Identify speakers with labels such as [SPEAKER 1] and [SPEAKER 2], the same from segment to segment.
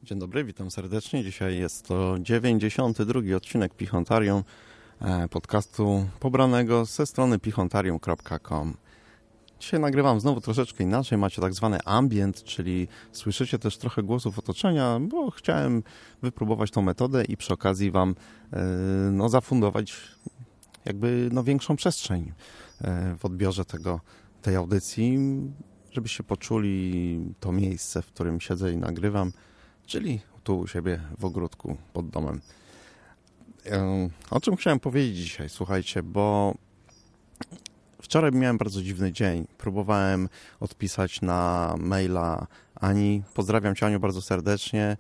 [SPEAKER 1] Dzień dobry, witam serdecznie. Dzisiaj jest to 92. odcinek Pichontarium, podcastu pobranego ze strony pichontarium.com. Dzisiaj nagrywam znowu troszeczkę inaczej, macie tak zwany ambient, czyli słyszycie też trochę głosów otoczenia, bo chciałem wypróbować tą metodę i przy okazji Wam zafundować większą przestrzeń w odbiorze tej audycji, żebyście poczuli to miejsce, w którym siedzę i nagrywam, czyli tu u siebie w ogródku pod domem. O czym chciałem powiedzieć dzisiaj? Słuchajcie, bo wczoraj miałem bardzo dziwny dzień. Próbowałem odpisać na maila Ani. Pozdrawiam Cię, Aniu, bardzo serdecznie.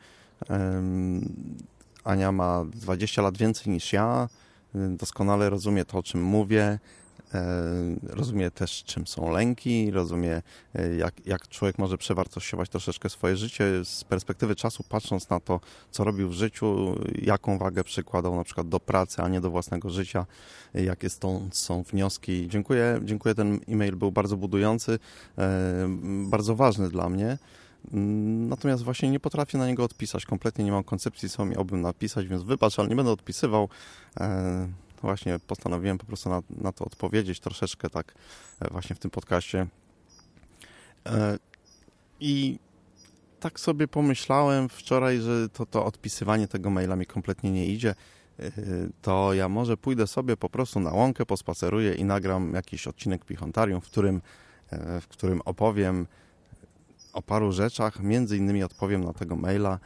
[SPEAKER 1] Ania ma 20 lat więcej niż ja. Doskonale rozumie to, o czym mówię. Rozumie też, czym są lęki, rozumie, jak człowiek może przewartościować troszeczkę swoje życie z perspektywy czasu, patrząc na to, co robił w życiu, jaką wagę przykładał na przykład do pracy, a nie do własnego życia, jakie stąd są wnioski. Dziękuję, ten e-mail był bardzo budujący, bardzo ważny dla mnie. Natomiast właśnie nie potrafię na niego odpisać, kompletnie nie mam koncepcji, co miałbym napisać, więc wybacz, ale nie będę odpisywał. Właśnie postanowiłem po prostu na to odpowiedzieć troszeczkę tak właśnie w tym podcaście. I tak sobie pomyślałem wczoraj, że to odpisywanie tego maila mi kompletnie nie idzie. To ja może pójdę sobie po prostu na łąkę, pospaceruję i nagram jakiś odcinek Pichontarium, w którym opowiem o paru rzeczach, między innymi odpowiem na tego maila.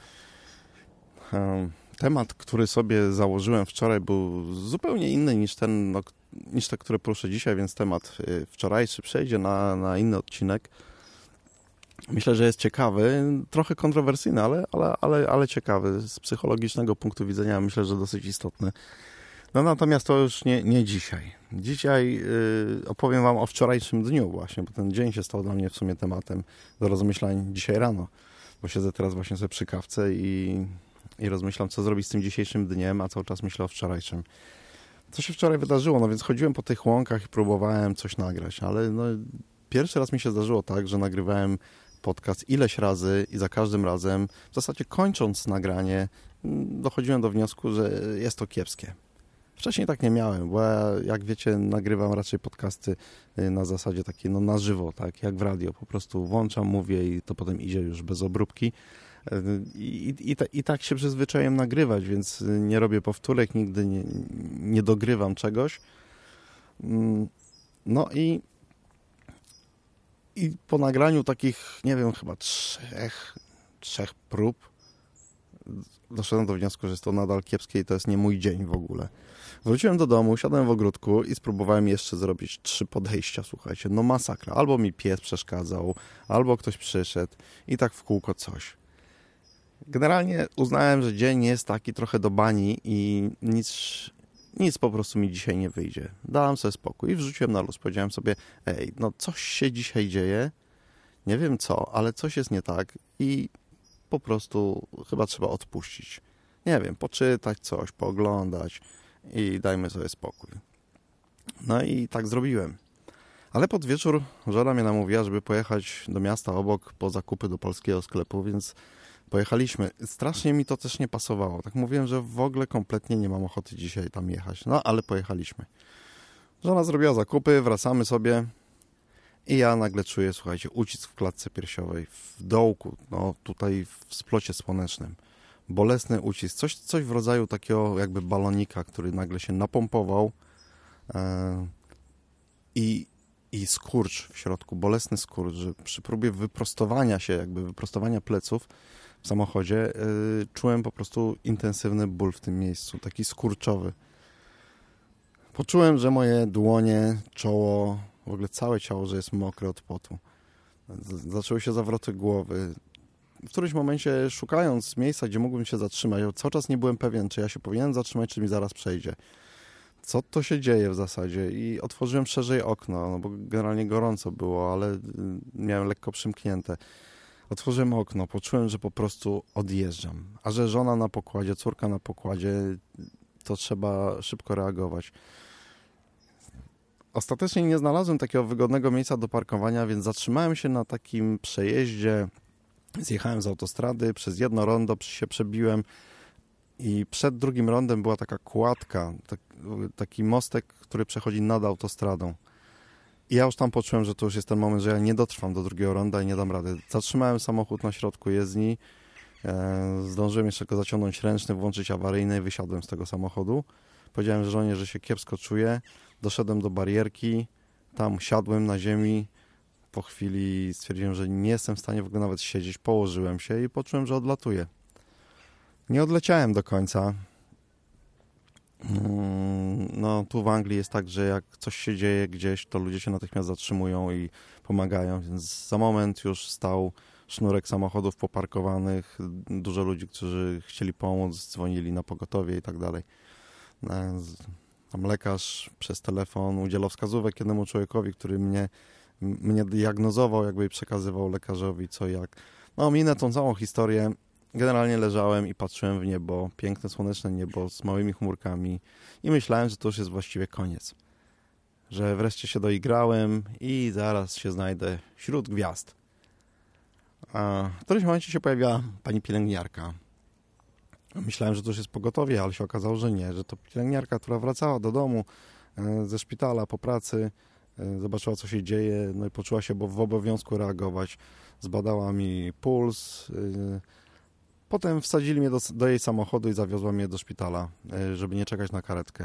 [SPEAKER 1] Temat, który sobie założyłem wczoraj, był zupełnie inny niż te, które poruszę dzisiaj, więc temat wczorajszy przejdzie na inny odcinek. Myślę, że jest ciekawy, trochę kontrowersyjny, ale ciekawy. Z psychologicznego punktu widzenia myślę, że dosyć istotny. Natomiast to już nie dzisiaj. Dzisiaj opowiem Wam o wczorajszym dniu właśnie, bo ten dzień się stał dla mnie w sumie tematem do rozmyślań dzisiaj rano, bo siedzę teraz właśnie sobie przy kawce i rozmyślam, co zrobić z tym dzisiejszym dniem, a cały czas myślę o wczorajszym. Co się wczoraj wydarzyło? Więc chodziłem po tych łąkach i próbowałem coś nagrać, ale pierwszy raz mi się zdarzyło tak, że nagrywałem podcast ileś razy i za każdym razem, w zasadzie kończąc nagranie, dochodziłem do wniosku, że jest to kiepskie. Wcześniej tak nie miałem, bo ja, jak wiecie, nagrywam raczej podcasty na zasadzie takiej na żywo, tak jak w radio. Po prostu włączam, mówię i to potem idzie już bez obróbki. I tak się przyzwyczaiłem nagrywać, więc nie robię powtórek, nigdy nie dogrywam czegoś. No i po nagraniu takich, nie wiem, chyba trzech prób doszedłem do wniosku, że jest to nadal kiepskie i to jest nie mój dzień w ogóle. Wróciłem do domu, siadłem w ogródku i spróbowałem jeszcze zrobić 3 podejścia, słuchajcie, masakra. Albo mi pies przeszkadzał, albo ktoś przyszedł i tak w kółko coś. Generalnie uznałem, że dzień jest taki trochę do bani i nic po prostu mi dzisiaj nie wyjdzie. Dałem sobie spokój i wrzuciłem na luz. Powiedziałem sobie, coś się dzisiaj dzieje, nie wiem co, ale coś jest nie tak i po prostu chyba trzeba odpuścić. Nie wiem, poczytać coś, pooglądać i dajmy sobie spokój. No i tak zrobiłem. Ale pod wieczór żona mnie namówiła, żeby pojechać do miasta obok po zakupy do polskiego sklepu, więc pojechaliśmy. Strasznie mi to też nie pasowało. Tak mówiłem, że w ogóle kompletnie nie mam ochoty dzisiaj tam jechać. Ale pojechaliśmy. Żona zrobiła zakupy, wracamy sobie i ja nagle czuję, słuchajcie, ucisk w klatce piersiowej, w dołku, tutaj w splocie słonecznym. Bolesny ucisk. Coś w rodzaju takiego jakby balonika, który nagle się napompował i skurcz w środku, bolesny skurcz, że przy próbie wyprostowania pleców w samochodzie czułem po prostu intensywny ból w tym miejscu, taki skurczowy. Poczułem, że moje dłonie, czoło, w ogóle całe ciało, że jest mokre od potu. Zaczęły się zawroty głowy. W którymś momencie, szukając miejsca, gdzie mógłbym się zatrzymać, ja cały czas nie byłem pewien, czy ja się powinienem zatrzymać, czy mi zaraz przejdzie. Co to się dzieje w zasadzie? I otworzyłem szerzej okno, bo generalnie gorąco było, ale miałem lekko przymknięte. Otworzyłem okno, poczułem, że po prostu odjeżdżam. A że żona na pokładzie, córka na pokładzie, to trzeba szybko reagować. Ostatecznie nie znalazłem takiego wygodnego miejsca do parkowania, więc zatrzymałem się na takim przejeździe Zjechałem z autostrady, przez jedno rondo się przebiłem i przed drugim rondem była taka kładka, taki mostek, który przechodzi nad autostradą. I ja już tam poczułem, że to już jest ten moment, że ja nie dotrwam do drugiego ronda i nie dam rady. Zatrzymałem samochód na środku jezdni, zdążyłem jeszcze go zaciągnąć ręczny, włączyć awaryjny i wysiadłem z tego samochodu. Powiedziałem żonie, że się kiepsko czuję. Doszedłem do barierki, tam siadłem na ziemi. Po chwili stwierdziłem, że nie jestem w stanie w ogóle nawet siedzieć. Położyłem się i poczułem, że odlatuję. Nie odleciałem do końca. No, tu w Anglii jest tak, że jak coś się dzieje gdzieś, to ludzie się natychmiast zatrzymują i pomagają, więc za moment już stał sznurek samochodów poparkowanych, dużo ludzi, którzy chcieli pomóc, dzwonili na pogotowie i tak dalej. Tam lekarz przez telefon udzielał wskazówek jednemu człowiekowi, który mnie diagnozował, jakby przekazywał lekarzowi co jak. No, minę tą całą historię. Generalnie leżałem i patrzyłem w niebo, piękne słoneczne niebo z małymi chmurkami i myślałem, że to już jest właściwie koniec. Że wreszcie się doigrałem i zaraz się znajdę wśród gwiazd. A w którymś momencie się pojawiła pani pielęgniarka. Myślałem, że to już jest pogotowie, ale się okazało, że nie, że to pielęgniarka, która wracała do domu ze szpitala po pracy, zobaczyła, co się dzieje, no i poczuła się w obowiązku reagować. Zbadała mi puls. Potem wsadzili mnie do jej samochodu i zawiozła mnie do szpitala, żeby nie czekać na karetkę.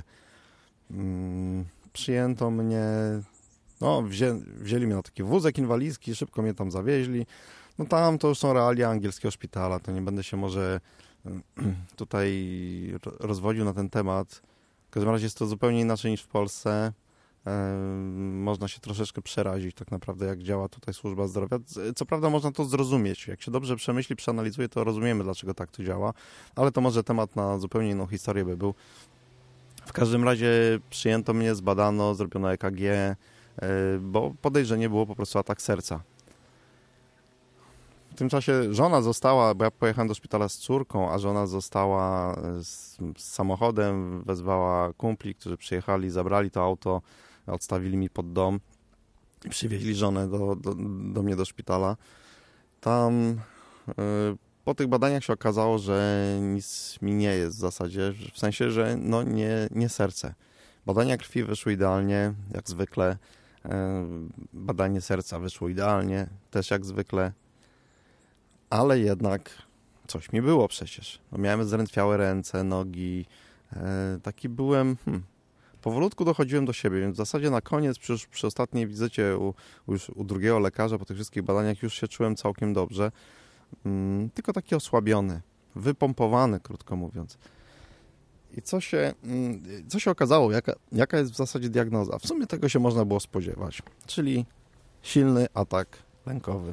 [SPEAKER 1] Przyjęto mnie, no wzięli mnie na taki wózek inwalidzki, szybko mnie tam zawieźli. No tam to już są realia angielskiego szpitala, to nie będę się może tutaj rozwodził na ten temat. W każdym razie jest to zupełnie inaczej niż w Polsce. Można się troszeczkę przerazić tak naprawdę, jak działa tutaj służba zdrowia. Co prawda można to zrozumieć. Jak się dobrze przemyśli, przeanalizuje, to rozumiemy, dlaczego tak to działa, ale to może temat na zupełnie inną historię by był. W każdym razie przyjęto mnie, zbadano, zrobiono EKG, bo podejrzenie było po prostu atak serca. W tym czasie żona została, bo ja pojechałem do szpitala z córką, a żona została z samochodem, wezwała kumpli, którzy przyjechali, zabrali to auto, odstawili mi pod dom i przywieźli żonę do mnie do szpitala. Tam po tych badaniach się okazało, że nic mi nie jest w zasadzie, w sensie, że no nie serce. Badania krwi wyszły idealnie, jak zwykle. Badanie serca wyszło idealnie, też jak zwykle. Ale jednak coś mi było przecież. No, miałem zdrętwiałe ręce, nogi. Taki byłem... Powolutku dochodziłem do siebie, więc w zasadzie na koniec, przy ostatniej wizycie u drugiego lekarza, po tych wszystkich badaniach już się czułem całkiem dobrze. Tylko taki osłabiony, wypompowany, krótko mówiąc. I co się okazało? Jaka jest w zasadzie diagnoza? W sumie tego się można było spodziewać. Czyli silny atak lękowy.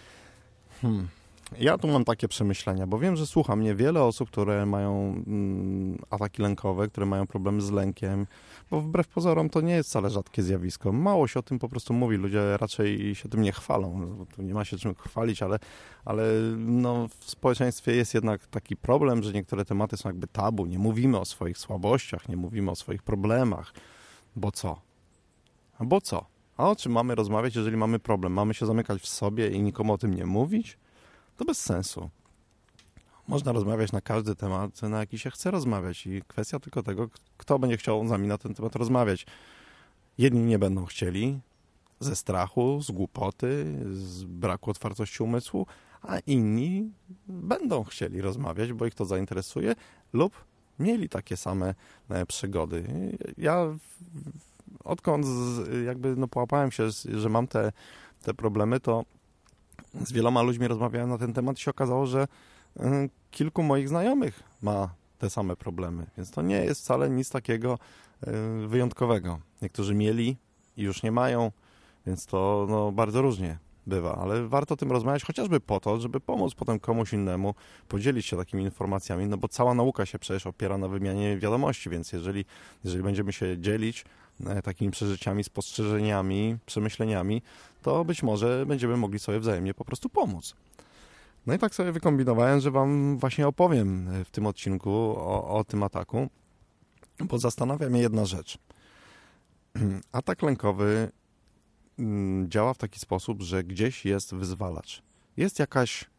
[SPEAKER 1] Ja tu mam takie przemyślenia, bo wiem, że słucha mnie wiele osób, które mają ataki lękowe, które mają problemy z lękiem, bo wbrew pozorom to nie jest wcale rzadkie zjawisko. Mało się o tym po prostu mówi, ludzie raczej się tym nie chwalą. No, tu nie ma się czym chwalić, ale no, w społeczeństwie jest jednak taki problem, że niektóre tematy są jakby tabu. Nie mówimy o swoich słabościach, nie mówimy o swoich problemach. Bo co? Bo co? A o czym mamy rozmawiać, jeżeli mamy problem? Mamy się zamykać w sobie i nikomu o tym nie mówić? To bez sensu. Można rozmawiać na każdy temat, na jaki się chce rozmawiać i kwestia tylko tego, kto będzie chciał z nami na ten temat rozmawiać. Jedni nie będą chcieli ze strachu, z głupoty, z braku otwartości umysłu, a inni będą chcieli rozmawiać, bo ich to zainteresuje lub mieli takie same przygody. Ja odkąd jakby połapałem się, że mam te problemy, to z wieloma ludźmi rozmawiałem na ten temat i się okazało, że kilku moich znajomych ma te same problemy, więc to nie jest wcale nic takiego wyjątkowego. Niektórzy mieli i już nie mają, więc to bardzo różnie bywa, ale warto o tym rozmawiać chociażby po to, żeby pomóc potem komuś innemu, podzielić się takimi informacjami, no bo cała nauka się przecież opiera na wymianie wiadomości, więc jeżeli będziemy się dzielić takimi przeżyciami, spostrzeżeniami, przemyśleniami, to być może będziemy mogli sobie wzajemnie po prostu pomóc. No i tak sobie wykombinowałem, że wam właśnie opowiem w tym odcinku o tym ataku, bo zastanawia mnie jedna rzecz. Atak lękowy działa w taki sposób, że gdzieś jest wyzwalacz. Jest jakaś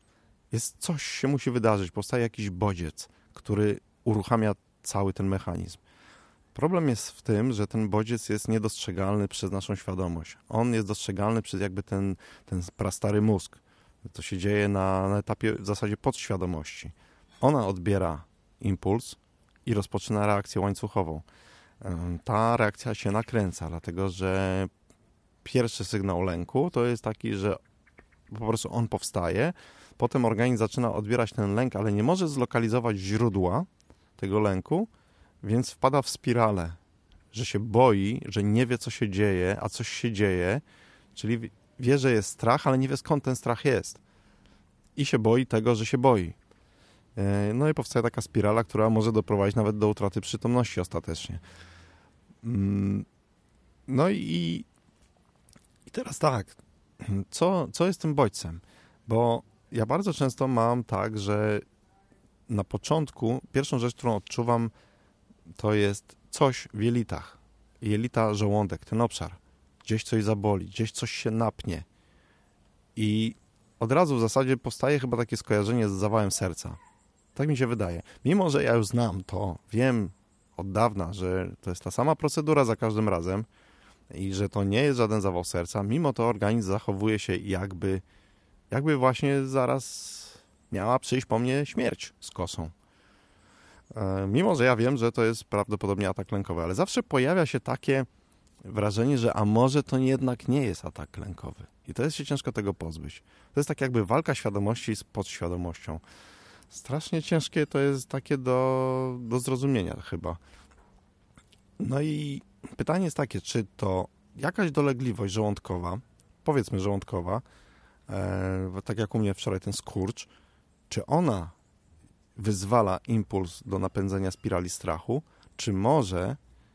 [SPEAKER 1] coś się musi wydarzyć, powstaje jakiś bodziec, który uruchamia cały ten mechanizm. Problem jest w tym, że ten bodziec jest niedostrzegalny przez naszą świadomość. On jest dostrzegalny przez jakby ten prastary mózg. To się dzieje na etapie w zasadzie podświadomości. Ona odbiera impuls i rozpoczyna reakcję łańcuchową. Ta reakcja się nakręca, dlatego że pierwszy sygnał lęku to jest taki, że po prostu on powstaje, potem organizm zaczyna odbierać ten lęk, ale nie może zlokalizować źródła tego lęku, więc wpada w spiralę, że się boi, że nie wie, co się dzieje, a coś się dzieje, czyli wie, że jest strach, ale nie wie, skąd ten strach jest. I się boi tego, że się boi. No i powstaje taka spirala, która może doprowadzić nawet do utraty przytomności ostatecznie. No i teraz tak, co jest tym bodźcem? Bo ja bardzo często mam tak, że na początku pierwszą rzecz, którą odczuwam, to jest coś w jelitach. Jelita, żołądek, ten obszar. Gdzieś coś zaboli, gdzieś coś się napnie. I od razu w zasadzie powstaje chyba takie skojarzenie z zawałem serca. Tak mi się wydaje. Mimo, że ja już znam to, wiem od dawna, że to jest ta sama procedura za każdym razem i że to nie jest żaden zawał serca, mimo to organizm zachowuje się jakby właśnie zaraz miała przyjść po mnie śmierć z kosą. Mimo, że ja wiem, że to jest prawdopodobnie atak lękowy, ale zawsze pojawia się takie wrażenie, że a może to jednak nie jest atak lękowy. I to jest się ciężko tego pozbyć. To jest tak jakby walka świadomości z podświadomością. Strasznie ciężkie to jest takie do zrozumienia chyba. No i pytanie jest takie, czy to jakaś dolegliwość żołądkowa, powiedzmy żołądkowa, tak jak u mnie wczoraj ten skurcz, czy ona wyzwala impuls do napędzenia spirali strachu, czy może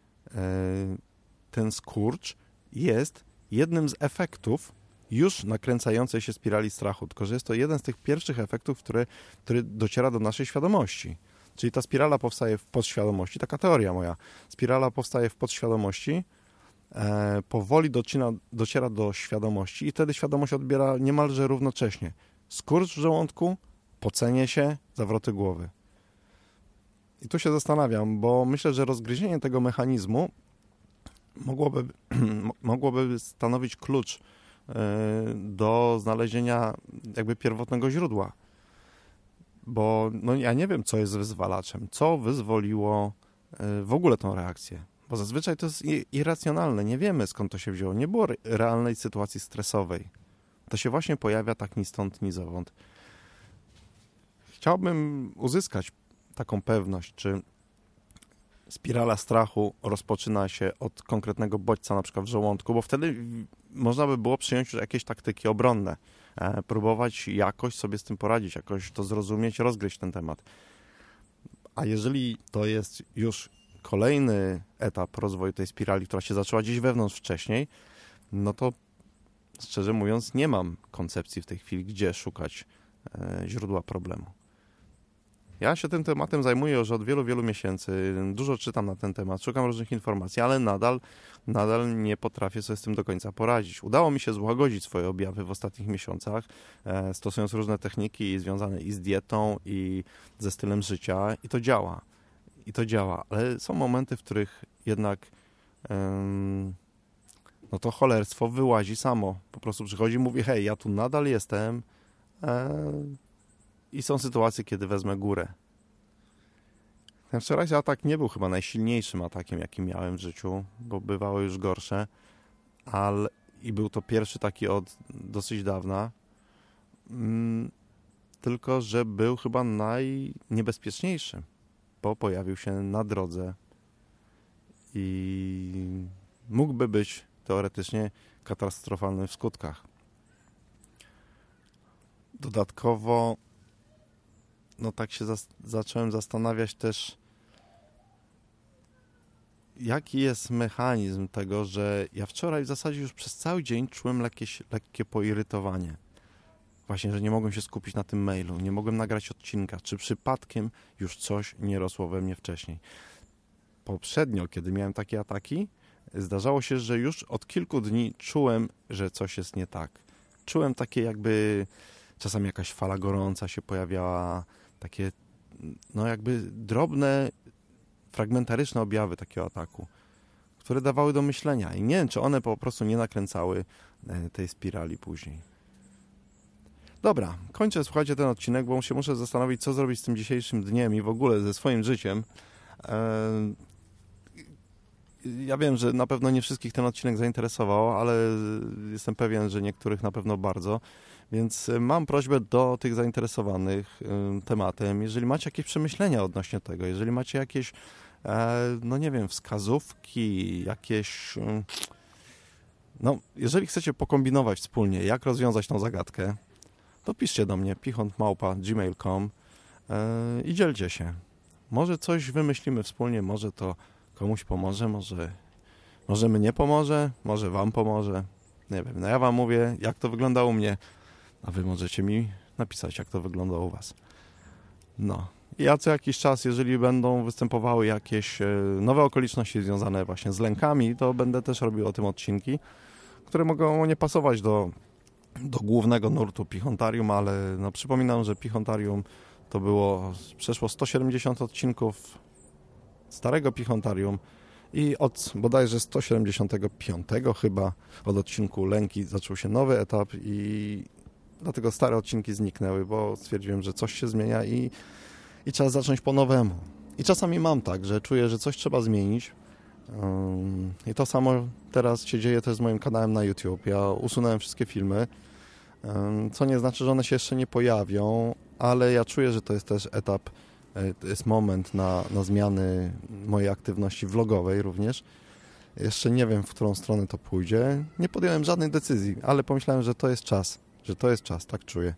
[SPEAKER 1] ten skurcz jest jednym z efektów już nakręcającej się spirali strachu, tylko że jest to jeden z tych pierwszych efektów, który dociera do naszej świadomości. Czyli ta spirala powstaje w podświadomości, taka teoria moja. Spirala powstaje w podświadomości, powoli dociera do świadomości i wtedy świadomość odbiera niemalże równocześnie skurcz w żołądku, pocenie się, zawroty głowy. I tu się zastanawiam, bo myślę, że rozgryzienie tego mechanizmu mogłoby stanowić klucz do znalezienia jakby pierwotnego źródła. Bo no, ja nie wiem, co jest wyzwalaczem, co wyzwoliło w ogóle tą reakcję. Bo zazwyczaj to jest irracjonalne, nie wiemy, skąd to się wzięło. Nie było realnej sytuacji stresowej. To się właśnie pojawia tak ni stąd, ni zowąd. Chciałbym uzyskać taką pewność, czy spirala strachu rozpoczyna się od konkretnego bodźca, na przykład w żołądku, bo wtedy można by było przyjąć już jakieś taktyki obronne, próbować jakoś sobie z tym poradzić, jakoś to zrozumieć, rozgryźć ten temat. A jeżeli to jest już kolejny etap rozwoju tej spirali, która się zaczęła gdzieś wewnątrz wcześniej, no to szczerze mówiąc nie mam koncepcji w tej chwili, gdzie szukać źródła problemu. Ja się tym tematem zajmuję już od wielu, wielu miesięcy. Dużo czytam na ten temat, szukam różnych informacji, ale nadal nie potrafię sobie z tym do końca poradzić. Udało mi się złagodzić swoje objawy w ostatnich miesiącach, stosując różne techniki związane i z dietą, i ze stylem życia i to działa. Ale są momenty, w których jednak no to cholerstwo wyłazi samo. Po prostu przychodzi i mówi, hej, ja tu nadal jestem, i są sytuacje, kiedy wezmę górę. Ten wczorajszy atak nie był chyba najsilniejszym atakiem, jaki miałem w życiu, bo bywały już gorsze, i był to pierwszy taki od dosyć dawna, tylko że był chyba najniebezpieczniejszy, bo pojawił się na drodze i mógłby być teoretycznie katastrofalny w skutkach. Dodatkowo no tak się zacząłem zastanawiać też, jaki jest mechanizm tego, że ja wczoraj w zasadzie już przez cały dzień czułem lekkie poirytowanie. Właśnie, że nie mogłem się skupić na tym mailu, nie mogłem nagrać odcinka, czy przypadkiem już coś nie rosło we mnie wcześniej. Poprzednio, kiedy miałem takie ataki, zdarzało się, że już od kilku dni czułem, że coś jest nie tak. Czułem takie jakby czasami jakaś fala gorąca się pojawiała, takie no jakby drobne, fragmentaryczne objawy takiego ataku, które dawały do myślenia i nie wiem, czy one po prostu nie nakręcały tej spirali później. Dobra, kończę, słuchajcie, ten odcinek, bo się muszę zastanowić, co zrobić z tym dzisiejszym dniem i w ogóle ze swoim życiem. Ja wiem, że na pewno nie wszystkich ten odcinek zainteresował, ale jestem pewien, że niektórych na pewno bardzo. Więc mam prośbę do tych zainteresowanych tematem, jeżeli macie jakieś przemyślenia odnośnie tego, jeżeli macie jakieś, no nie wiem, wskazówki, jakieś... No, jeżeli chcecie pokombinować wspólnie, jak rozwiązać tą zagadkę, to piszcie do mnie, pichont@gmail.com i dzielcie się. Może coś wymyślimy wspólnie, może to komuś pomoże, może mnie pomoże, może wam pomoże. Nie wiem, no ja wam mówię, jak to wygląda u mnie, a wy możecie mi napisać, jak to wygląda u was. No. I ja co jakiś czas, jeżeli będą występowały jakieś nowe okoliczności związane właśnie z lękami, to będę też robił o tym odcinki, które mogą nie pasować do głównego nurtu Pichontarium, ale no przypominam, że Pichontarium to przeszło 170 odcinków starego Pichontarium i od bodajże 175 chyba, od odcinku Lęki zaczął się nowy etap i dlatego stare odcinki zniknęły, bo stwierdziłem, że coś się zmienia i trzeba zacząć po nowemu. I czasami mam tak, że czuję, że coś trzeba zmienić. I to samo teraz się dzieje też z moim kanałem na YouTube. Ja usunąłem wszystkie filmy, co nie znaczy, że one się jeszcze nie pojawią, ale ja czuję, że to jest też etap, to jest moment na zmiany mojej aktywności vlogowej również. Jeszcze nie wiem, w którą stronę to pójdzie. Nie podjąłem żadnej decyzji, ale pomyślałem, że to jest czas, tak czuję.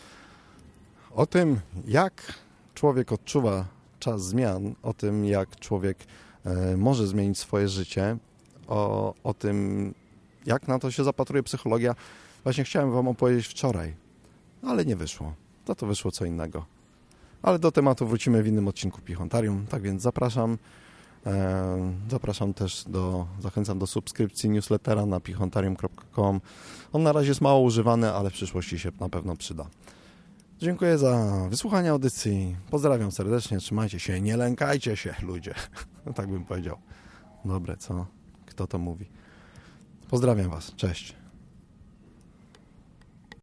[SPEAKER 1] O tym, jak człowiek odczuwa czas zmian, o tym, jak człowiek może zmienić swoje życie, o tym, jak na to się zapatruje psychologia, właśnie chciałem wam opowiedzieć wczoraj, ale nie wyszło. To wyszło co innego. Ale do tematu wrócimy w innym odcinku Pichontarium, tak więc zapraszam. Zapraszam też zachęcam do subskrypcji newslettera na pichontarium.com. On na razie jest mało używany, ale w przyszłości się na pewno przyda. Dziękuję za wysłuchanie audycji. Pozdrawiam serdecznie, trzymajcie się, nie lękajcie się, ludzie. No tak bym powiedział. Dobre, co? Kto to mówi? Pozdrawiam was, cześć.